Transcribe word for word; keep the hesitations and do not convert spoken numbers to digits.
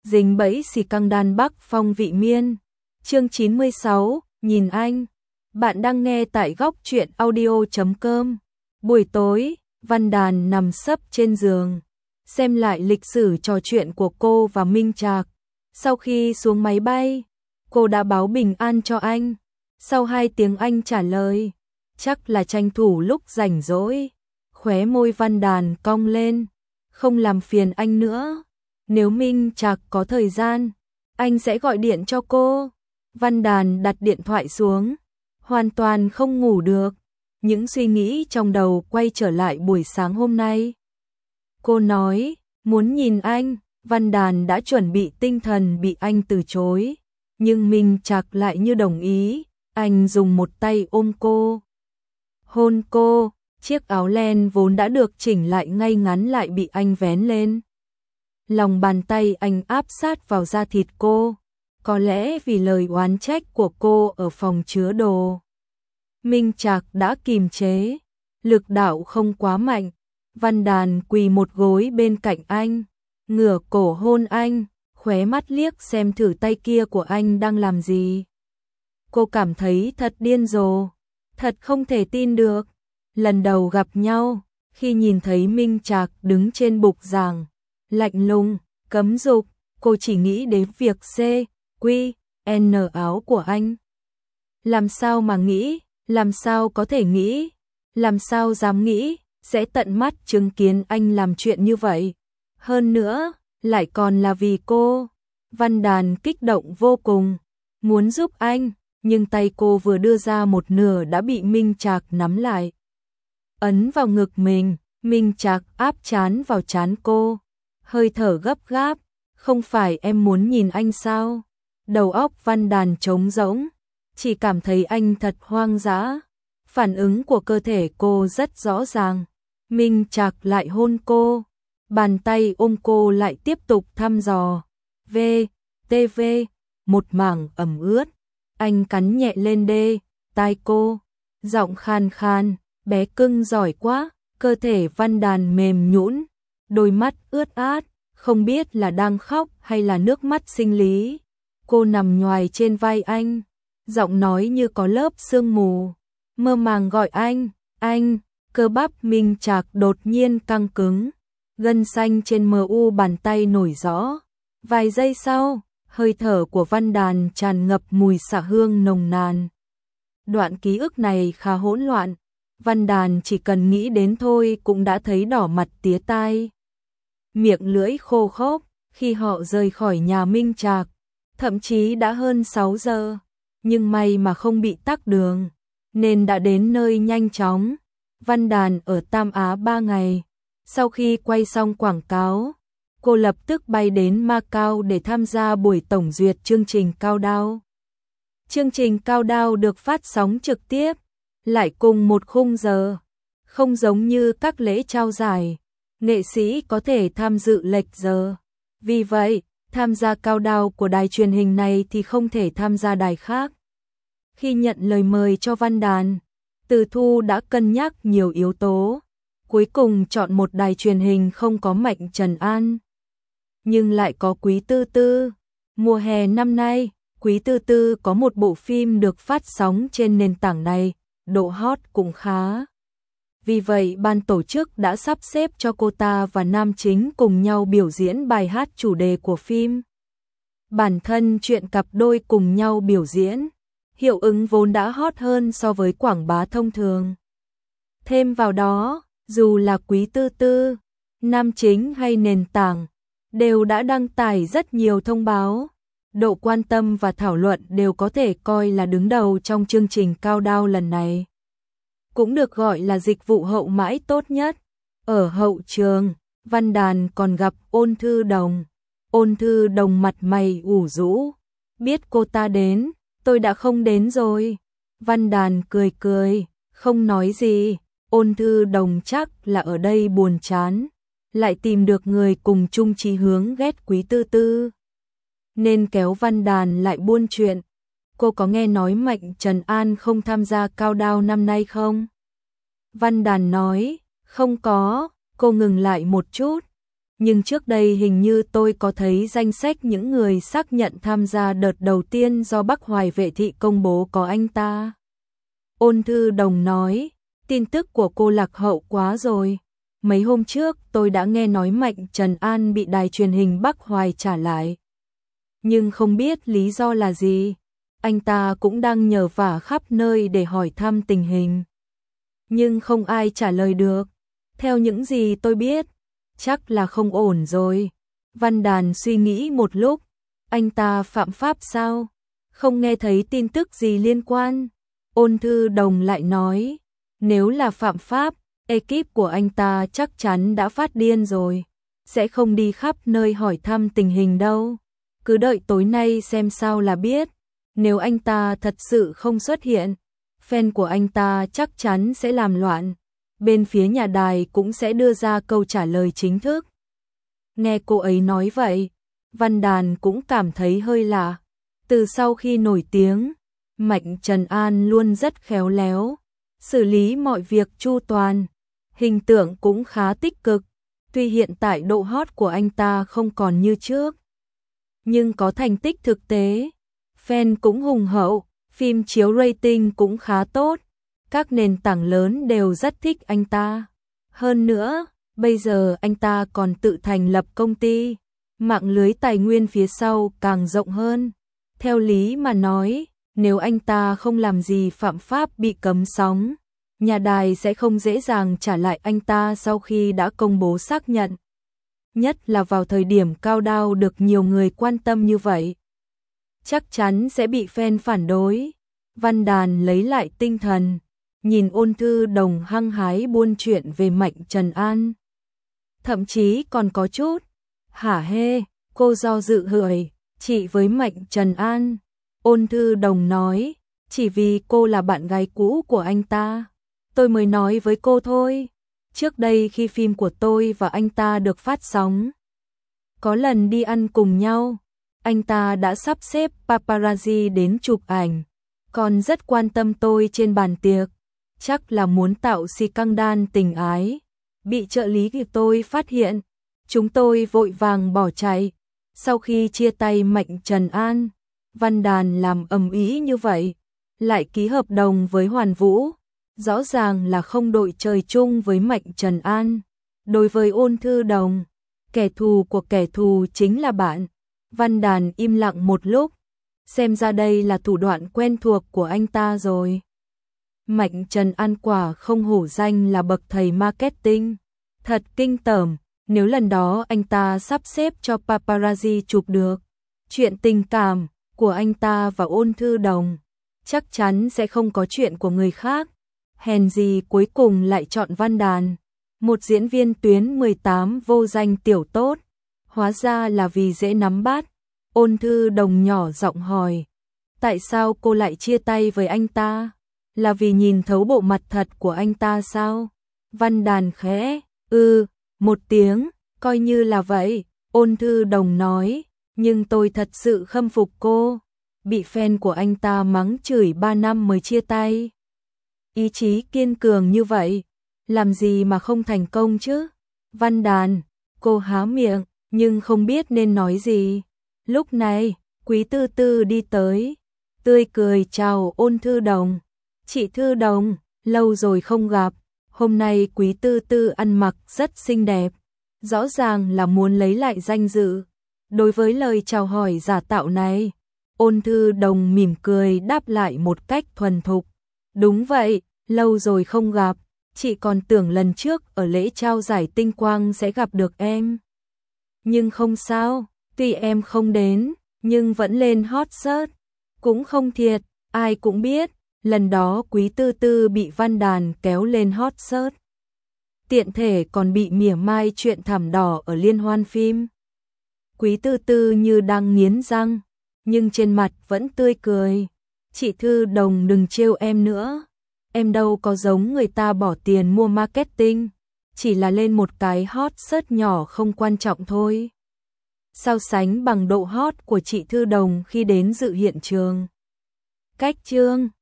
dính bẫy xì căng đan Bắc Phong vị miên. Chương chín mươi sáu, nhìn anh. Bạn đang nghe tại góc truyện audio chấm com. Buổi tối, Văn Đàn nằm sấp trên giường, xem lại lịch sử trò chuyện của cô và Minh Trạc. Sau khi xuống máy bay, cô đã báo bình an cho anh. Sau hai tiếng anh trả lời, chắc là tranh thủ lúc rảnh rỗi. Khóe môi Văn Đàn cong lên, không làm phiền anh nữa. Nếu Minh Trạc có thời gian, anh sẽ gọi điện cho cô. Văn Đàn đặt điện thoại xuống, hoàn toàn không ngủ được. Những suy nghĩ trong đầu quay trở lại buổi sáng hôm nay. Cô nói, muốn nhìn anh. Văn Đàn đã chuẩn bị tinh thần bị anh từ chối, nhưng Minh Trạc lại như đồng ý. Anh dùng một tay ôm cô, hôn cô. Chiếc áo len vốn đã được chỉnh lại ngay ngắn lại bị anh vén lên. Lòng bàn tay anh áp sát vào da thịt cô, có lẽ vì lời oán trách của cô ở phòng chứa đồ. Minh Trạc đã kìm chế, lực đạo không quá mạnh. Văn Đàn quỳ một gối bên cạnh anh, ngửa cổ hôn anh, khóe mắt liếc xem thử tay kia của anh đang làm gì. Cô cảm thấy thật điên rồ, thật không thể tin được. Lần đầu gặp nhau, khi nhìn thấy Minh Trạc đứng trên bục giảng, lạnh lùng, cấm dục, cô chỉ nghĩ đến việc C, Q, N áo của anh. Làm sao mà nghĩ, làm sao có thể nghĩ, làm sao dám nghĩ, sẽ tận mắt chứng kiến anh làm chuyện như vậy. Hơn nữa, lại còn là vì cô. Văn Đàn kích động vô cùng, muốn giúp anh, nhưng tay cô vừa đưa ra một nửa đã bị Minh Trạc nắm lại, ấn vào ngực mình. Minh Trạc áp trán vào trán cô, hơi thở gấp gáp, không phải em muốn nhìn anh sao? Đầu óc Văn Đàn trống rỗng, chỉ cảm thấy anh thật hoang dã. Phản ứng của cơ thể cô rất rõ ràng. Minh Trạc lại hôn cô, bàn tay ôm cô lại tiếp tục thăm dò. V, T V, một mảng ẩm ướt. Anh cắn nhẹ lên đê tai cô, giọng khan khan, bé cưng giỏi quá. Cơ thể Văn Đàn mềm nhũn, đôi mắt ướt át, không biết là đang khóc hay là nước mắt sinh lý. Cô nằm nhoài trên vai anh, giọng nói như có lớp sương mù, mơ màng gọi anh, anh. Cơ bắp Minh Trạc đột nhiên căng cứng, gân xanh trên mờ u bàn tay nổi rõ. Vài giây sau, hơi thở của Văn Đàn tràn ngập mùi xạ hương nồng nàn. Đoạn ký ức này khá hỗn loạn, Văn Đàn chỉ cần nghĩ đến thôi cũng đã thấy đỏ mặt tía tai, miệng lưỡi khô khốc. Khi họ rời khỏi nhà Minh Trạc, thậm chí đã hơn sáu giờ, nhưng may mà không bị tắc đường, nên đã đến nơi nhanh chóng. Văn Đàn ở Tam Á ba ngày, sau khi quay xong quảng cáo, cô lập tức bay đến Macau để tham gia buổi tổng duyệt chương trình Countdown. Chương trình Countdown được phát sóng trực tiếp, lại cùng một khung giờ, không giống như các lễ trao giải, nghệ sĩ có thể tham dự lệch giờ. Vì vậy, tham gia Countdown của đài truyền hình này thì không thể tham gia đài khác. Khi nhận lời mời cho Văn Đàn, Từ Thu đã cân nhắc nhiều yếu tố, cuối cùng chọn một đài truyền hình không có Mạnh Trần An, nhưng lại có Quý Tư Tư. Mùa hè năm nay, Quý Tư Tư có một bộ phim được phát sóng trên nền tảng này, độ hot cũng khá. Vì vậy ban tổ chức đã sắp xếp cho cô ta và nam chính cùng nhau biểu diễn bài hát chủ đề của phim. Bản thân chuyện cặp đôi cùng nhau biểu diễn, hiệu ứng vốn đã hot hơn so với quảng bá thông thường. Thêm vào đó, dù là Quý Tư Tư, nam chính hay nền tảng, đều đã đăng tải rất nhiều thông báo. Độ quan tâm và thảo luận đều có thể coi là đứng đầu trong chương trình Countdown lần này. Cũng được gọi là dịch vụ hậu mãi tốt nhất. Ở hậu trường, Văn Đàn còn gặp Ôn Thư Đồng. Ôn Thư Đồng mặt mày ủ rũ. Biết cô ta đến, tôi đã không đến rồi. Văn Đàn cười cười, không nói gì. Ôn Thư Đồng chắc là ở đây buồn chán, lại tìm được người cùng chung chí hướng ghét Quý Tư Tư, nên kéo Văn Đàn lại buôn chuyện. Cô có nghe nói Mạnh Trần An không tham gia Countdown năm nay không? Văn Đàn nói, không có. Cô ngừng lại một chút, nhưng trước đây hình như tôi có thấy danh sách những người xác nhận tham gia đợt đầu tiên do Bắc Hoài Vệ Thị công bố có anh ta. Ôn Thư Đồng nói, tin tức của cô lạc hậu quá rồi. Mấy hôm trước tôi đã nghe nói Mạnh Trần An bị đài truyền hình Bắc Hoài trả lại. Nhưng không biết lý do là gì. Anh ta cũng đang nhờ vả khắp nơi để hỏi thăm tình hình. Nhưng không ai trả lời được. Theo những gì tôi biết, chắc là không ổn rồi. Văn Đàn suy nghĩ một lúc. Anh ta phạm pháp sao? Không nghe thấy tin tức gì liên quan. Ôn Thư Đồng lại nói, nếu là phạm pháp, ekip của anh ta chắc chắn đã phát điên rồi. Sẽ không đi khắp nơi hỏi thăm tình hình đâu. Cứ đợi tối nay xem sao là biết. Nếu anh ta thật sự không xuất hiện, fan của anh ta chắc chắn sẽ làm loạn. Bên phía nhà đài cũng sẽ đưa ra câu trả lời chính thức. Nghe cô ấy nói vậy, Văn Đàn cũng cảm thấy hơi lạ. Từ sau khi nổi tiếng, Mạnh Trần An luôn rất khéo léo, xử lý mọi việc chu toàn, hình tượng cũng khá tích cực. Tuy hiện tại độ hot của anh ta không còn như trước, nhưng có thành tích thực tế, fan cũng hùng hậu, phim chiếu rating cũng khá tốt, các nền tảng lớn đều rất thích anh ta. Hơn nữa, bây giờ anh ta còn tự thành lập công ty, mạng lưới tài nguyên phía sau càng rộng hơn. Theo lý mà nói, nếu anh ta không làm gì phạm pháp bị cấm sóng, nhà đài sẽ không dễ dàng trả lại anh ta sau khi đã công bố xác nhận. Nhất là vào thời điểm cao đao được nhiều người quan tâm như vậy. Chắc chắn sẽ bị fan phản đối. Văn Đàn lấy lại tinh thần, nhìn Ôn Thư Đồng hăng hái buôn chuyện về Mạnh Trần An. Thậm chí còn có chút hả hê, cô do dự hửi, chị với Mạnh Trần An. Ôn Thư Đồng nói, chỉ vì cô là bạn gái cũ của anh ta, tôi mới nói với cô thôi. Trước đây khi phim của tôi và anh ta được phát sóng, có lần đi ăn cùng nhau, anh ta đã sắp xếp paparazzi đến chụp ảnh, còn rất quan tâm tôi trên bàn tiệc, chắc là muốn tạo xì căng đan tình ái. Bị trợ lý của tôi phát hiện, chúng tôi vội vàng bỏ chạy. Sau khi chia tay Mạnh Trần An, Văn Đàn làm ầm ĩ như vậy, lại ký hợp đồng với Hoàn Vũ, rõ ràng là không đội trời chung với Mạnh Trần An. Đối với Ôn Thư Đồng, kẻ thù của kẻ thù chính là bạn. Văn Đàn im lặng một lúc, xem ra đây là thủ đoạn quen thuộc của anh ta rồi. Mạnh Trần An quả không hổ danh là bậc thầy marketing, thật kinh tởm. Nếu lần đó anh ta sắp xếp cho paparazzi chụp được chuyện tình cảm của anh ta và Ôn Thư Đồng, chắc chắn sẽ không có chuyện của người khác. Hèn gì cuối cùng lại chọn Văn Đàn, một diễn viên tuyến mười tám vô danh tiểu tốt. Hóa ra là vì dễ nắm bắt. Ôn Thư Đồng nhỏ giọng hỏi, tại sao cô lại chia tay với anh ta? Là vì nhìn thấu bộ mặt thật của anh ta sao? Văn Đàn khẽ ư một tiếng, coi như là vậy. Ôn Thư Đồng nói, nhưng tôi thật sự khâm phục cô, bị fan của anh ta mắng chửi ba năm mới chia tay. Ý chí kiên cường như vậy, làm gì mà không thành công chứ? Văn Đàn, cô há miệng, nhưng không biết nên nói gì. Lúc này, Quý Tư Tư đi tới, tươi cười chào Ôn Thư Đồng. Chị Thư Đồng, lâu rồi không gặp. Hôm nay Quý Tư Tư ăn mặc rất xinh đẹp, rõ ràng là muốn lấy lại danh dự. Đối với lời chào hỏi giả tạo này, Ôn Thư Đồng mỉm cười đáp lại một cách thuần thục. Đúng vậy, lâu rồi không gặp, chị còn tưởng lần trước ở lễ trao giải Tinh Quang sẽ gặp được em. Nhưng không sao, tuy em không đến, nhưng vẫn lên hot search. Cũng không thiệt, ai cũng biết, lần đó Quý Tư Tư bị Văn Đàn kéo lên hot search. Tiện thể còn bị mỉa mai chuyện thảm đỏ ở liên hoan phim. Quý Tư Tư như đang nghiến răng, nhưng trên mặt vẫn tươi cười. Chị Thư Đồng đừng trêu em nữa. Em đâu có giống người ta bỏ tiền mua marketing, chỉ là lên một cái hot search nhỏ không quan trọng thôi. So sánh bằng độ hot của chị Thư Đồng khi đến dự hiện trường. Cách chương